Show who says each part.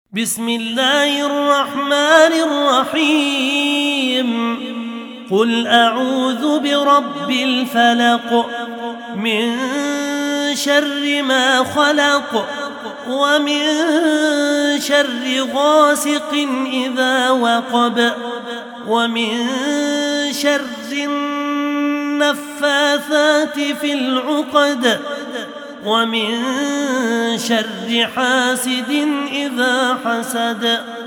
Speaker 1: بسم الله الرحمن الرحيم قل أعوذ برب الفلق من شر ما خلق ومن شر غاسق إذا وقب ومن شر النفاثات في العقد ومن شر حاسد إذا حسد.